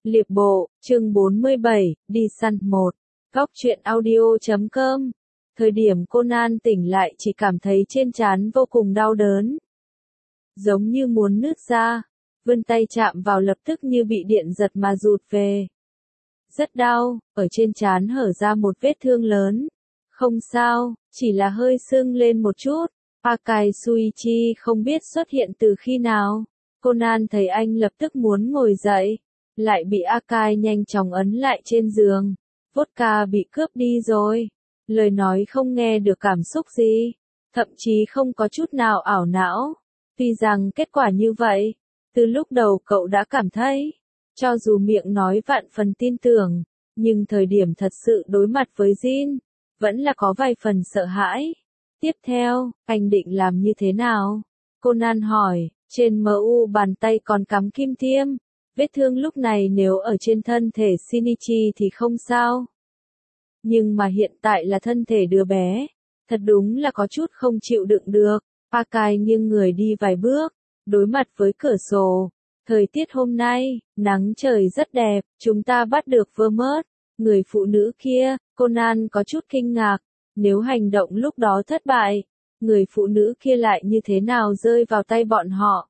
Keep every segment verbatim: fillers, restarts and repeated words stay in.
Liệp bộ, chương bốn mươi bảy, đi săn một. Góc truyện audio chấm com. Thời điểm Conan tỉnh lại chỉ cảm thấy trên trán vô cùng đau đớn. Giống như muốn nứt ra. Vươn tay chạm vào lập tức như bị điện giật mà rụt về. Rất đau, ở trên trán hở ra một vết thương lớn. Không sao, chỉ là hơi sưng lên một chút. Akai Suichi không biết xuất hiện từ khi nào. Conan thấy anh lập tức muốn ngồi dậy. Lại bị Akai nhanh chóng ấn lại trên giường. Vodka bị cướp đi rồi. Lời nói không nghe được cảm xúc gì. Thậm chí không có chút nào ảo não. Tuy rằng kết quả như vậy. Từ lúc đầu cậu đã cảm thấy. Cho dù miệng nói vạn phần tin tưởng. Nhưng thời điểm thật sự đối mặt với Jin. Vẫn là có vài phần sợ hãi. Tiếp theo, anh định làm như thế nào? Conan hỏi, trên em u bàn tay còn cắm kim tiêm. Vết thương lúc này nếu ở trên thân thể Shinichi thì không sao. Nhưng mà hiện tại là thân thể đứa bé. Thật đúng là có chút không chịu đựng được. Akai nghiêng người đi vài bước, đối mặt với cửa sổ. Thời tiết hôm nay, nắng trời rất đẹp, chúng ta bắt được Vermouth. Người phụ nữ kia, Conan có chút kinh ngạc. Nếu hành động lúc đó thất bại, người phụ nữ kia lại như thế nào rơi vào tay bọn họ?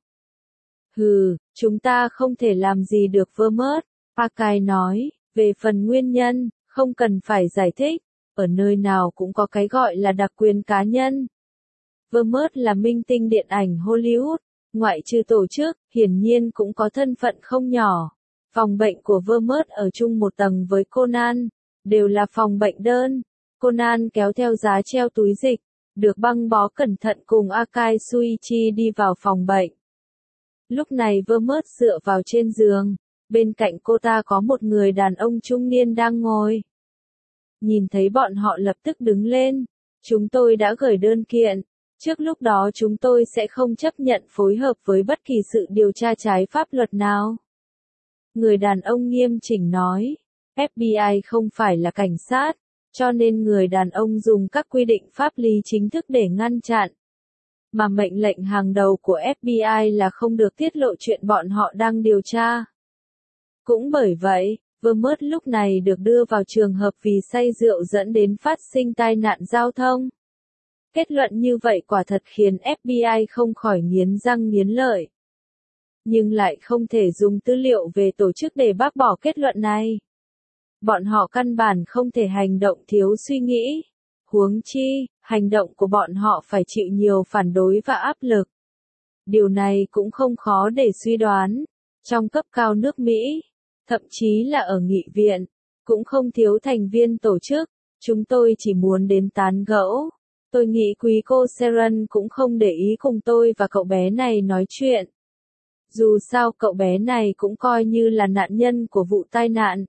Hừ, chúng ta không thể làm gì được Vermouth, Akai nói, về phần nguyên nhân, không cần phải giải thích, ở nơi nào cũng có cái gọi là đặc quyền cá nhân. Vermouth là minh tinh điện ảnh Hollywood, ngoại trừ tổ chức, hiển nhiên cũng có thân phận không nhỏ. Phòng bệnh của Vermouth ở chung một tầng với Conan, đều là phòng bệnh đơn. Conan kéo theo giá treo túi dịch, được băng bó cẩn thận cùng Akai Suichi đi vào phòng bệnh. Lúc này Vermouth dựa vào trên giường, bên cạnh cô ta có một người đàn ông trung niên đang ngồi. Nhìn thấy bọn họ lập tức đứng lên, chúng tôi đã gửi đơn kiện, trước lúc đó chúng tôi sẽ không chấp nhận phối hợp với bất kỳ sự điều tra trái pháp luật nào. Người đàn ông nghiêm chỉnh nói, ép bê i không phải là cảnh sát, cho nên người đàn ông dùng các quy định pháp lý chính thức để ngăn chặn. Mà mệnh lệnh hàng đầu của ép bê i là không được tiết lộ chuyện bọn họ đang điều tra. Cũng bởi vậy, Vermouth lúc này được đưa vào trường hợp vì say rượu dẫn đến phát sinh tai nạn giao thông. Kết luận như vậy quả thật khiến ép bê i không khỏi nghiến răng nghiến lợi. Nhưng lại không thể dùng tư liệu về tổ chức để bác bỏ kết luận này. Bọn họ căn bản không thể hành động thiếu suy nghĩ. Huống chi, hành động của bọn họ phải chịu nhiều phản đối và áp lực. Điều này cũng không khó để suy đoán. Trong cấp cao nước Mỹ, thậm chí là ở nghị viện, cũng không thiếu thành viên tổ chức. Chúng tôi chỉ muốn đến tán gẫu. Tôi nghĩ quý cô Seren cũng không để ý cùng tôi và cậu bé này nói chuyện. Dù sao cậu bé này cũng coi như là nạn nhân của vụ tai nạn.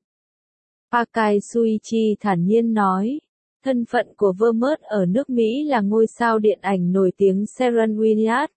Akai Suichi thản nhiên nói. Thân phận của Vermouth ở nước Mỹ là ngôi sao điện ảnh nổi tiếng Seren Williams.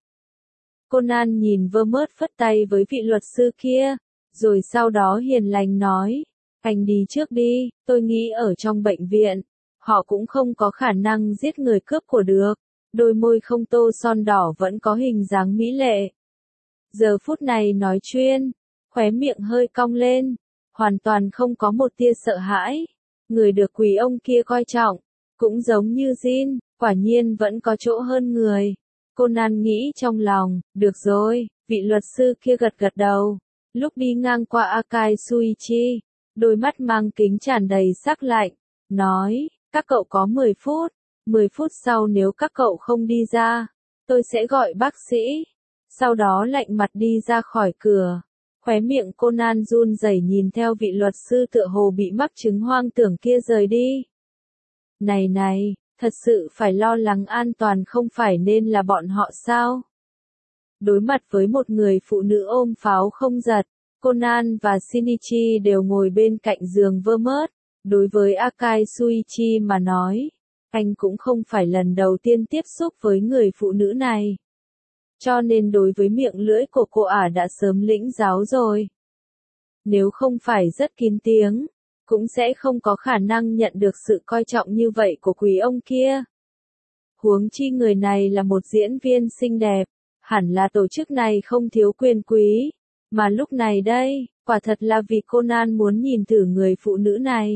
Conan nhìn Vermouth phất tay với vị luật sư kia, rồi sau đó hiền lành nói, anh đi trước đi, tôi nghĩ ở trong bệnh viện, họ cũng không có khả năng giết người cướp của được. Đôi môi không tô son đỏ vẫn có hình dáng mỹ lệ. Giờ phút này nói chuyên, khóe miệng hơi cong lên, hoàn toàn không có một tia sợ hãi. Người được quý ông kia coi trọng, cũng giống như Jin, quả nhiên vẫn có chỗ hơn người. Conan nghĩ trong lòng, được rồi, vị luật sư kia gật gật đầu. Lúc đi ngang qua Akai Suichi, đôi mắt mang kính tràn đầy sắc lạnh, nói, các cậu có mười phút, mười phút sau nếu các cậu không đi ra, tôi sẽ gọi bác sĩ. Sau đó lạnh mặt đi ra khỏi cửa. Khóe miệng Conan run rẩy nhìn theo vị luật sư tựa hồ bị mắc chứng hoang tưởng kia rời đi. Này này, thật sự phải lo lắng an toàn không phải nên là bọn họ sao? Đối mặt với một người phụ nữ ôm pháo không giật, Conan và Shinichi đều ngồi bên cạnh giường Vermouth. Đối với Akai Suichi mà nói, anh cũng không phải lần đầu tiên tiếp xúc với người phụ nữ này. Cho nên đối với miệng lưỡi của cô ả đã sớm lĩnh giáo rồi. Nếu không phải rất kín tiếng, cũng sẽ không có khả năng nhận được sự coi trọng như vậy của quý ông kia. Huống chi người này là một diễn viên xinh đẹp, hẳn là tổ chức này không thiếu quyền quý. Mà lúc này đây, quả thật là vì Conan muốn nhìn thử người phụ nữ này.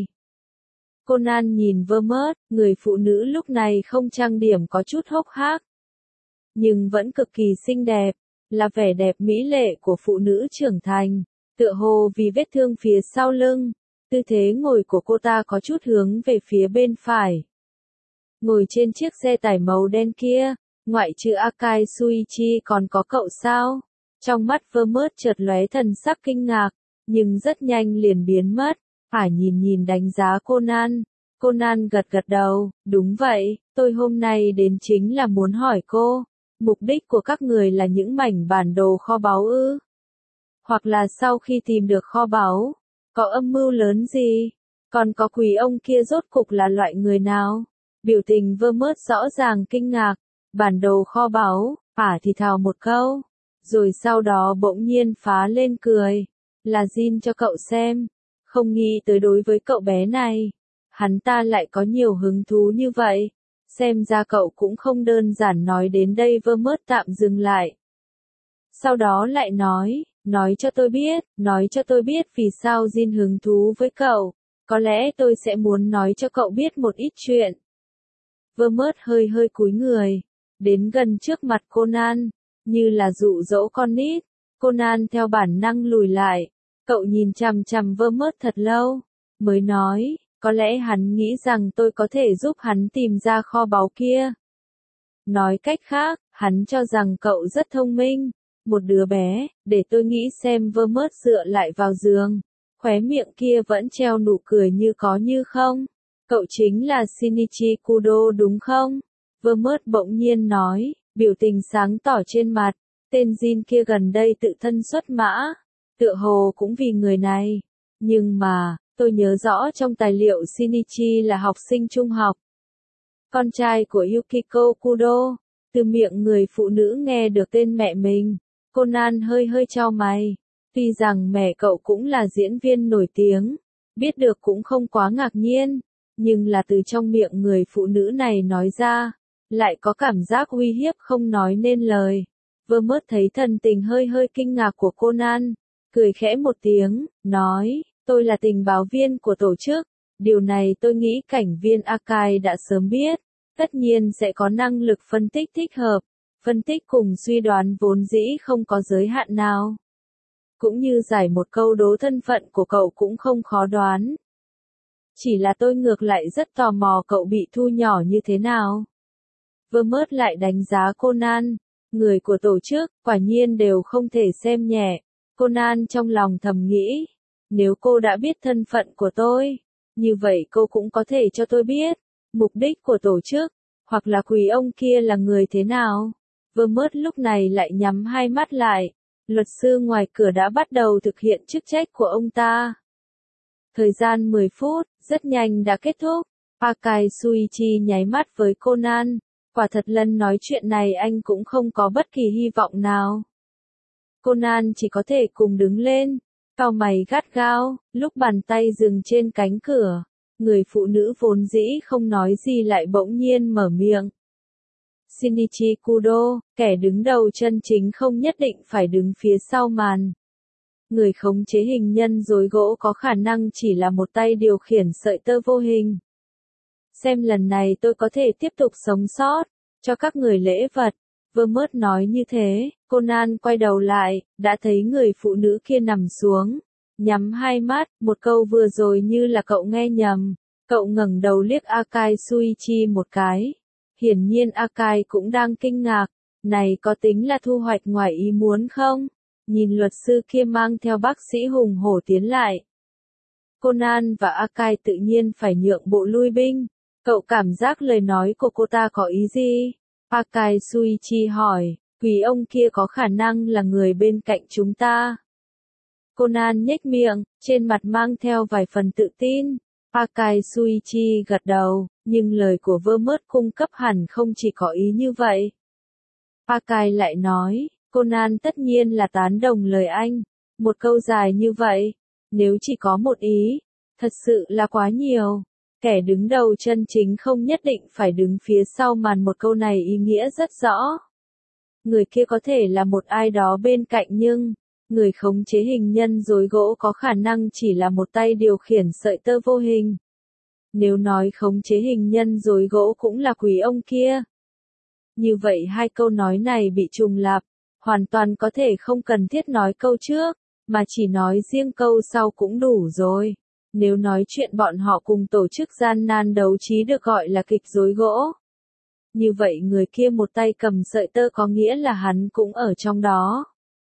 Conan nhìn Vermouth, người phụ nữ lúc này không trang điểm có chút hốc hác, nhưng vẫn cực kỳ xinh đẹp, là vẻ đẹp mỹ lệ của phụ nữ trưởng thành, tựa hồ vì vết thương phía sau lưng, tư thế ngồi của cô ta có chút hướng về phía bên phải. Ngồi trên chiếc xe tải màu đen kia, ngoại trừ Akai Suichi còn có cậu sao? Trong mắt Vermouth chợt lóe thần sắc kinh ngạc, nhưng rất nhanh liền biến mất. Ả nhìn nhìn đánh giá Conan. Conan gật gật đầu, đúng vậy, tôi hôm nay đến chính là muốn hỏi cô, mục đích của các người là những mảnh bản đồ kho báu ư? Hoặc là sau khi tìm được kho báu, có âm mưu lớn gì? Còn có quý ông kia rốt cục là loại người nào? Biểu tình Vermouth rõ ràng kinh ngạc, bản đồ kho báu, Ả thì thào một câu, rồi sau đó bỗng nhiên phá lên cười, là Jin cho cậu xem, không nghĩ tới đối với cậu bé này, hắn ta lại có nhiều hứng thú như vậy, xem ra cậu cũng không đơn giản nói đến đây. Vermouth tạm dừng lại. Sau đó lại nói, nói cho tôi biết, nói cho tôi biết vì sao Jin hứng thú với cậu, có lẽ tôi sẽ muốn nói cho cậu biết một ít chuyện. Vermouth hơi hơi cúi người, đến gần trước mặt Conan, như là dụ dỗ con nít. Conan theo bản năng lùi lại, cậu nhìn chằm chằm Vermouth thật lâu, mới nói, có lẽ hắn nghĩ rằng tôi có thể giúp hắn tìm ra kho báu kia. Nói cách khác, hắn cho rằng cậu rất thông minh, một đứa bé, để tôi nghĩ xem. Vermouth dựa lại vào giường, khóe miệng kia vẫn treo nụ cười như có như không. Cậu chính là Shinichi Kudo đúng không? Vermouth bỗng nhiên nói, biểu tình sáng tỏ trên mặt, tên Jin kia gần đây tự thân xuất mã, tựa hồ cũng vì người này. Nhưng mà, tôi nhớ rõ trong tài liệu Shinichi là học sinh trung học. Con trai của Yukiko Kudo, từ miệng người phụ nữ nghe được tên mẹ mình. Conan hơi hơi chau mày, tuy rằng mẹ cậu cũng là diễn viên nổi tiếng, biết được cũng không quá ngạc nhiên, nhưng là từ trong miệng người phụ nữ này nói ra, lại có cảm giác uy hiếp không nói nên lời. Vermouth thấy thần tình hơi hơi kinh ngạc của Conan, cười khẽ một tiếng, nói, tôi là tình báo viên của tổ chức, điều này tôi nghĩ cảnh viên Akai đã sớm biết, tất nhiên sẽ có năng lực phân tích thích hợp, phân tích cùng suy đoán vốn dĩ không có giới hạn nào. Cũng như giải một câu đố thân phận của cậu cũng không khó đoán. Chỉ là tôi ngược lại rất tò mò cậu bị thu nhỏ như thế nào. Vermouth lại đánh giá Conan, người của tổ chức, quả nhiên đều không thể xem nhẹ. Conan trong lòng thầm nghĩ, nếu cô đã biết thân phận của tôi, như vậy cô cũng có thể cho tôi biết, mục đích của tổ chức, hoặc là quý ông kia là người thế nào. Vermouth lúc này lại nhắm hai mắt lại, luật sư ngoài cửa đã bắt đầu thực hiện chức trách của ông ta. Thời gian mười phút, rất nhanh đã kết thúc. Akai Suichi nháy mắt với Conan, quả thật lần nói chuyện này anh cũng không có bất kỳ hy vọng nào. Conan chỉ có thể cùng đứng lên, cau mày gắt gao, lúc bàn tay dừng trên cánh cửa, người phụ nữ vốn dĩ không nói gì lại bỗng nhiên mở miệng. Shinichi Kudo, kẻ đứng đầu chân chính không nhất định phải đứng phía sau màn. Người khống chế hình nhân rối gỗ có khả năng chỉ là một tay điều khiển sợi tơ vô hình. Xem lần này tôi có thể tiếp tục sống sót, cho các người lễ vật. Vermouth nói như thế, Conan quay đầu lại, đã thấy người phụ nữ kia nằm xuống, nhắm hai mắt, một câu vừa rồi như là cậu nghe nhầm. Cậu ngẩng đầu liếc Akai Suichi một cái. Hiển nhiên Akai cũng đang kinh ngạc, này có tính là thu hoạch ngoài ý muốn không? Nhìn luật sư kia mang theo bác sĩ hùng hổ tiến lại. Conan và Akai tự nhiên phải nhượng bộ lui binh. Cậu cảm giác lời nói của cô ta có ý gì? Akai Suichi hỏi, quý ông kia có khả năng là người bên cạnh chúng ta. Conan nhếch miệng, trên mặt mang theo vài phần tự tin. Akai Suichi gật đầu, nhưng lời của Vermouth cung cấp hẳn không chỉ có ý như vậy. Akai lại nói, Conan tất nhiên là tán đồng lời anh. Một câu dài như vậy, nếu chỉ có một ý, thật sự là quá nhiều. Kẻ đứng đầu chân chính không nhất định phải đứng phía sau màn. Một câu này ý nghĩa rất rõ. Người kia có thể là một ai đó bên cạnh nhưng, Người khống chế hình nhân rối gỗ có khả năng chỉ là một tay điều khiển sợi tơ vô hình. Nếu nói khống chế hình nhân rối gỗ cũng là quý ông kia. Như vậy hai câu nói này bị trùng lặp, hoàn toàn có thể không cần thiết nói câu trước, mà chỉ nói riêng câu sau cũng đủ rồi. Nếu nói chuyện bọn họ cùng tổ chức gian nan đấu trí được gọi là kịch rối gỗ. Như vậy người kia một tay cầm sợi tơ có nghĩa là hắn cũng ở trong đó.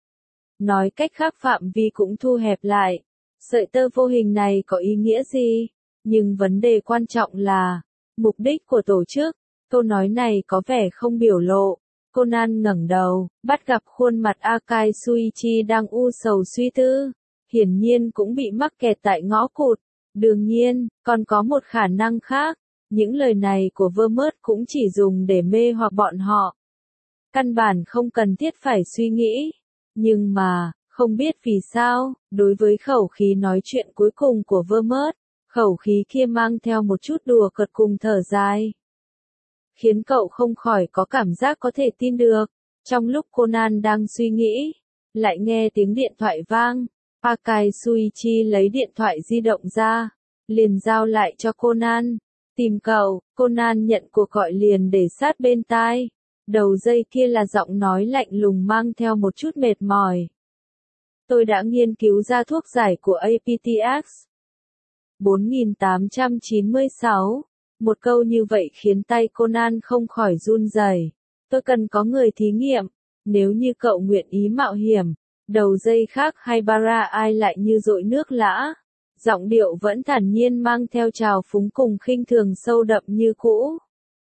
Nói cách khác phạm vi cũng thu hẹp lại. Sợi tơ vô hình này có ý nghĩa gì? Nhưng vấn đề quan trọng là mục đích của tổ chức. Câu nói này có vẻ không biểu lộ. Conan ngẩng đầu, bắt gặp khuôn mặt Akai Suichi đang u sầu suy tư. Hiển nhiên cũng bị mắc kẹt tại ngõ cụt. Đương nhiên, còn có một khả năng khác. Những lời này của Vermouth cũng chỉ dùng để mê hoặc bọn họ. Căn bản không cần thiết phải suy nghĩ. Nhưng mà, không biết vì sao, đối với khẩu khí nói chuyện cuối cùng của Vermouth, khẩu khí kia mang theo một chút đùa cợt cùng thở dài. Khiến cậu không khỏi có cảm giác có thể tin được. Trong lúc Conan đang suy nghĩ, lại nghe tiếng điện thoại vang. Akai Suichi lấy điện thoại di động ra, liền giao lại cho Conan. Tìm cậu, Conan nhận cuộc gọi liền để sát bên tai. Đầu dây kia là giọng nói lạnh lùng mang theo một chút mệt mỏi. Tôi đã nghiên cứu ra thuốc giải của a pê tê ích. bốn nghìn tám trăm chín mươi sáu. Một câu như vậy khiến tay Conan không khỏi run rẩy. Tôi cần có người thí nghiệm. Nếu như cậu nguyện ý mạo hiểm. Đầu dây khác hay bara ai lại như dội nước lã. Giọng điệu vẫn thản nhiên mang theo trào phúng cùng khinh thường sâu đậm như cũ.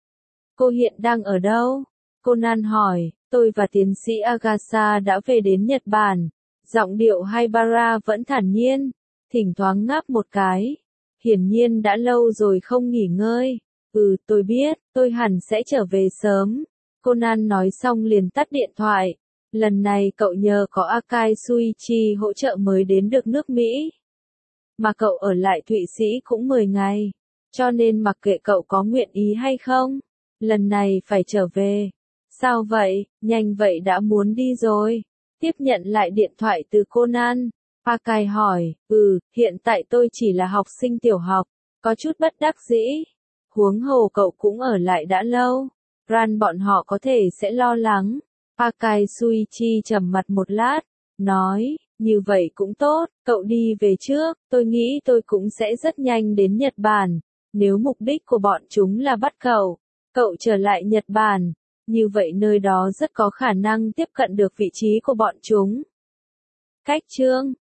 Cô hiện đang ở đâu? Conan hỏi, tôi và tiến sĩ Agasa đã về đến Nhật Bản. Giọng điệu Haibara vẫn thản nhiên, thỉnh thoáng ngáp một cái. Hiển nhiên đã lâu rồi không nghỉ ngơi. Ừ, tôi biết, tôi hẳn sẽ trở về sớm. Conan nói xong liền tắt điện thoại. Lần này cậu nhờ có Akai Suichi hỗ trợ mới đến được nước Mỹ. Mà cậu ở lại Thụy Sĩ cũng mười ngày. Cho nên mặc kệ cậu có nguyện ý hay không, lần này phải trở về. Sao vậy, nhanh vậy đã muốn đi rồi. Tiếp nhận lại điện thoại từ Conan. Akai hỏi, ừ, hiện tại tôi chỉ là học sinh tiểu học, có chút bất đắc dĩ. Huống hồ cậu cũng ở lại đã lâu. Ran bọn họ có thể sẽ lo lắng. Akai Suichi trầm mặt một lát, nói, như vậy cũng tốt, cậu đi về trước, tôi nghĩ tôi cũng sẽ rất nhanh đến Nhật Bản. Nếu mục đích của bọn chúng là bắt cậu, cậu trở lại Nhật Bản, như vậy nơi đó rất có khả năng tiếp cận được vị trí của bọn chúng. Cách chương